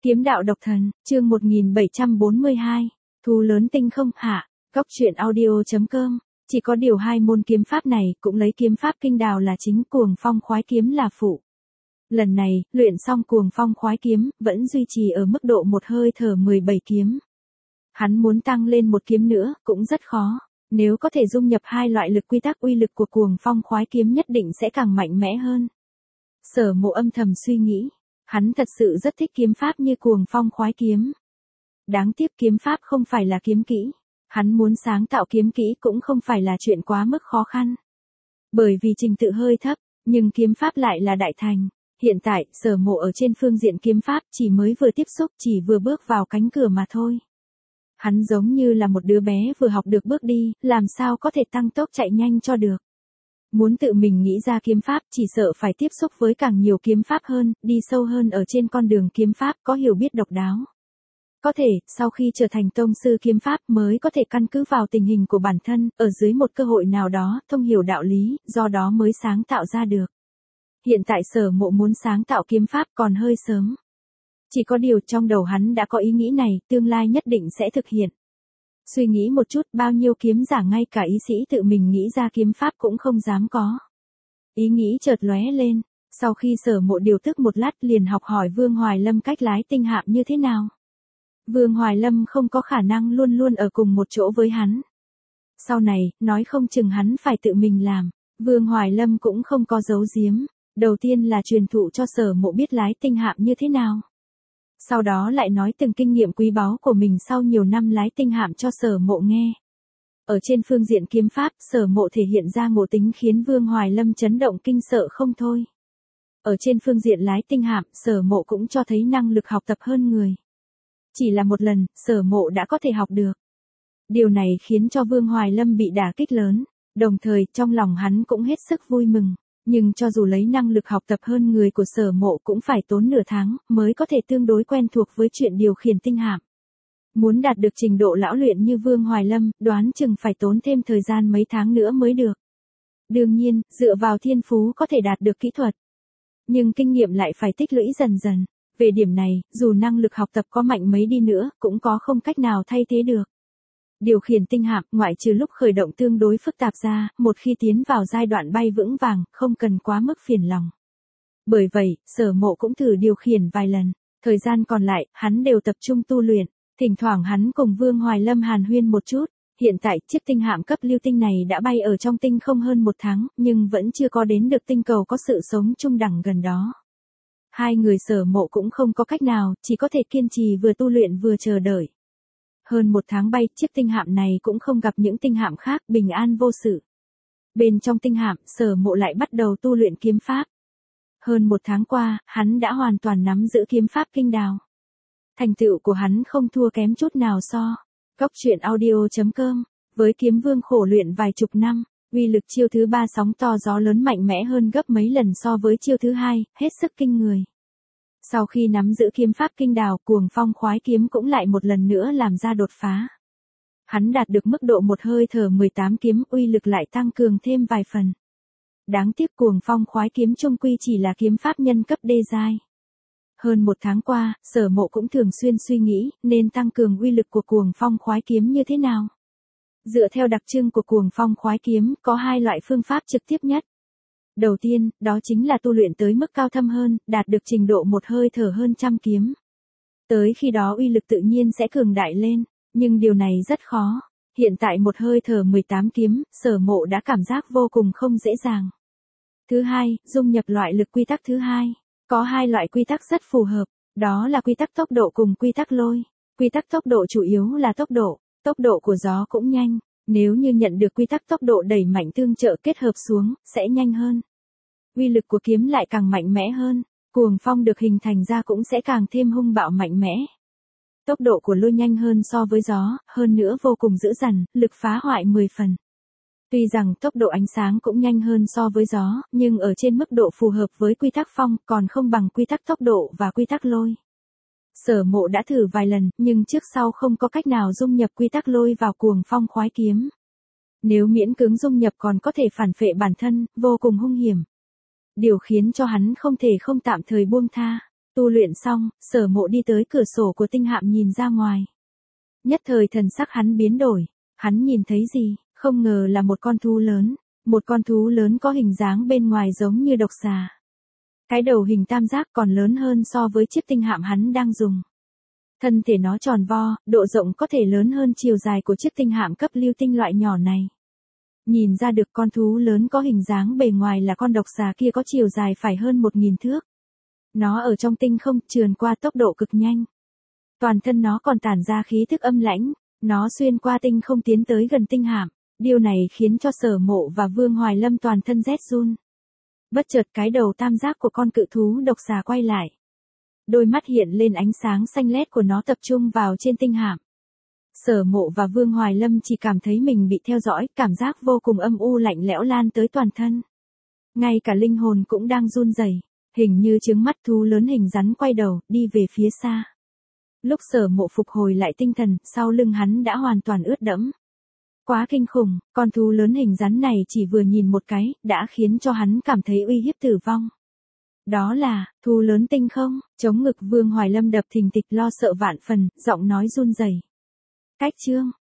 Kiếm đạo độc thần, chương 1742, thù lớn tinh không hạ, góc truyện audio.com, chỉ có điều hai môn kiếm pháp này cũng lấy kiếm pháp kinh đào là chính, cuồng phong khoái kiếm là phụ. Lần này, luyện xong cuồng phong khoái kiếm, vẫn duy trì ở mức độ một hơi thở 17 kiếm. Hắn muốn tăng lên một kiếm nữa, cũng rất khó. Nếu có thể dung nhập hai loại lực quy tắc, uy lực của cuồng phong khoái kiếm nhất định sẽ càng mạnh mẽ hơn. Sở Mộ âm thầm suy nghĩ. Hắn thật sự rất thích kiếm pháp như cuồng phong khoái kiếm. Đáng tiếc kiếm pháp không phải là kiếm kỹ. Hắn muốn sáng tạo kiếm kỹ cũng không phải là chuyện quá mức khó khăn. Bởi vì trình tự hơi thấp, nhưng kiếm pháp lại là đại thành. Hiện tại, Sở Mộ ở trên phương diện kiếm pháp chỉ mới vừa tiếp xúc, chỉ vừa bước vào cánh cửa mà thôi. Hắn giống như là một đứa bé vừa học được bước đi, làm sao có thể tăng tốc chạy nhanh cho được. Muốn tự mình nghĩ ra kiếm pháp chỉ sợ phải tiếp xúc với càng nhiều kiếm pháp hơn, đi sâu hơn ở trên con đường kiếm pháp, có hiểu biết độc đáo. Có thể, sau khi trở thành tông sư kiếm pháp mới có thể căn cứ vào tình hình của bản thân, ở dưới một cơ hội nào đó, thông hiểu đạo lý, do đó mới sáng tạo ra được. Hiện tại Sở Mộ muốn sáng tạo kiếm pháp còn hơi sớm. Chỉ có điều trong đầu hắn đã có ý nghĩ này, tương lai nhất định sẽ thực hiện. Suy nghĩ một chút, bao nhiêu kiếm giả ngay cả ý sĩ tự mình nghĩ ra kiếm pháp cũng không dám có. Ý nghĩ chợt lóe lên, sau khi Sở Mộ điều tức một lát liền học hỏi Vương Hoài Lâm cách lái tinh hạm như thế nào. Vương Hoài Lâm không có khả năng luôn luôn ở cùng một chỗ với hắn. Sau này, nói không chừng hắn phải tự mình làm, Vương Hoài Lâm cũng không có giấu giếm. Đầu tiên là truyền thụ cho Sở Mộ biết lái tinh hạm như thế nào. Sau đó lại nói từng kinh nghiệm quý báu của mình sau nhiều năm lái tinh hạm cho Sở Mộ nghe. Ở trên phương diện kiếm pháp, Sở Mộ thể hiện ra ngộ tính khiến Vương Hoài Lâm chấn động kinh sợ không thôi. Ở trên phương diện lái tinh hạm, Sở Mộ cũng cho thấy năng lực học tập hơn người. Chỉ là một lần, Sở Mộ đã có thể học được. Điều này khiến cho Vương Hoài Lâm bị đả kích lớn, đồng thời trong lòng hắn cũng hết sức vui mừng. Nhưng cho dù lấy năng lực học tập hơn người của Sở Mộ cũng phải tốn nửa tháng mới có thể tương đối quen thuộc với chuyện điều khiển tinh hạm. Muốn đạt được trình độ lão luyện như Vương Hoài Lâm, đoán chừng phải tốn thêm thời gian mấy tháng nữa mới được. Đương nhiên, dựa vào thiên phú có thể đạt được kỹ thuật. Nhưng kinh nghiệm lại phải tích lũy dần dần. Về điểm này, dù năng lực học tập có mạnh mấy đi nữa, cũng có không cách nào thay thế được. Điều khiển tinh hạm, ngoại trừ lúc khởi động tương đối phức tạp ra, một khi tiến vào giai đoạn bay vững vàng, không cần quá mức phiền lòng. Bởi vậy, Sở Mộ cũng thử điều khiển vài lần, thời gian còn lại, hắn đều tập trung tu luyện, thỉnh thoảng hắn cùng Vương Hoài Lâm hàn huyên một chút. Hiện tại, chiếc tinh hạm cấp lưu tinh này đã bay ở trong tinh không hơn một tháng, nhưng vẫn chưa có đến được tinh cầu có sự sống trung đẳng gần đó. Hai người Sở Mộ cũng không có cách nào, chỉ có thể kiên trì vừa tu luyện vừa chờ đợi. Hơn một tháng bay, chiếc tinh hạm này cũng không gặp những tinh hạm khác, bình an vô sự. Bên trong tinh hạm, Sở Mộ lại bắt đầu tu luyện kiếm pháp. Hơn một tháng qua, hắn đã hoàn toàn nắm giữ kiếm pháp kinh đào. Thành tựu của hắn không thua kém chút nào so. Góc truyện audio.com, với kiếm vương khổ luyện vài chục năm, uy lực chiêu thứ 3 sóng to gió lớn mạnh mẽ hơn gấp mấy lần so với chiêu thứ 2, hết sức kinh người. Sau khi nắm giữ kiếm pháp kinh đào, cuồng phong khoái kiếm cũng lại một lần nữa làm ra đột phá. Hắn đạt được mức độ một hơi thở 18 kiếm, uy lực lại tăng cường thêm vài phần. Đáng tiếc cuồng phong khoái kiếm chung quy chỉ là kiếm pháp nhân cấp đê giai. Hơn một tháng qua, Sở Mộ cũng thường xuyên suy nghĩ, nên tăng cường uy lực của cuồng phong khoái kiếm như thế nào. Dựa theo đặc trưng của cuồng phong khoái kiếm, có hai loại phương pháp trực tiếp nhất. Đầu tiên, đó chính là tu luyện tới mức cao thâm hơn, đạt được trình độ một hơi thở hơn trăm kiếm. Tới khi đó uy lực tự nhiên sẽ cường đại lên, nhưng điều này rất khó. Hiện tại một hơi thở 18 kiếm, Sở Mộ đã cảm giác vô cùng không dễ dàng. Thứ hai, dung nhập loại lực quy tắc thứ hai. Có hai loại quy tắc rất phù hợp, đó là quy tắc tốc độ cùng quy tắc lôi. Quy tắc tốc độ chủ yếu là tốc độ của gió cũng nhanh. Nếu như nhận được quy tắc tốc độ đẩy mạnh tương trợ kết hợp xuống, sẽ nhanh hơn. Uy lực của kiếm lại càng mạnh mẽ hơn, cuồng phong được hình thành ra cũng sẽ càng thêm hung bạo mạnh mẽ. Tốc độ của lôi nhanh hơn so với gió, hơn nữa vô cùng dữ dằn, lực phá hoại 10 phần. Tuy rằng tốc độ ánh sáng cũng nhanh hơn so với gió, nhưng ở trên mức độ phù hợp với quy tắc phong còn không bằng quy tắc tốc độ và quy tắc lôi. Sở Mộ đã thử vài lần, nhưng trước sau không có cách nào dung nhập quy tắc lôi vào cuồng phong khoái kiếm. Nếu miễn cưỡng dung nhập còn có thể phản phệ bản thân, vô cùng hung hiểm. Điều khiến cho hắn không thể không tạm thời buông tha. Tu luyện xong, Sở Mộ đi tới cửa sổ của tinh hạm nhìn ra ngoài. Nhất thời thần sắc hắn biến đổi, hắn nhìn thấy gì, không ngờ là một con thú lớn. Một con thú lớn có hình dáng bên ngoài giống như độc xà. Cái đầu hình tam giác còn lớn hơn so với chiếc tinh hạm hắn đang dùng. Thân thể nó tròn vo, độ rộng có thể lớn hơn chiều dài của chiếc tinh hạm cấp lưu tinh loại nhỏ này. Nhìn ra được con thú lớn có hình dáng bề ngoài là con độc xà kia có chiều dài phải hơn 1000 thước. Nó ở trong tinh không trườn qua tốc độ cực nhanh. Toàn thân nó còn tản ra khí thức âm lãnh, nó xuyên qua tinh không tiến tới gần tinh hạm. Điều này khiến cho Sở Mộ và Vương Hoài Lâm toàn thân rét run. Bất chợt cái đầu tam giác của con cự thú độc xà quay lại. Đôi mắt hiện lên ánh sáng xanh lét của nó tập trung vào trên tinh hạm. Sở Mộ và Vương Hoài Lâm chỉ cảm thấy mình bị theo dõi, cảm giác vô cùng âm u lạnh lẽo lan tới toàn thân. Ngay cả linh hồn cũng đang run rẩy, hình như trướng mắt thú lớn hình rắn quay đầu, đi về phía xa. Lúc Sở Mộ phục hồi lại tinh thần, sau lưng hắn đã hoàn toàn ướt đẫm. Quá kinh khủng, con thú lớn hình rắn này chỉ vừa nhìn một cái, đã khiến cho hắn cảm thấy uy hiếp tử vong. Đó là, thú lớn tinh không, chống ngực Vương Hoài Lâm đập thình thịch lo sợ vạn phần, giọng nói run rẩy. Cách chương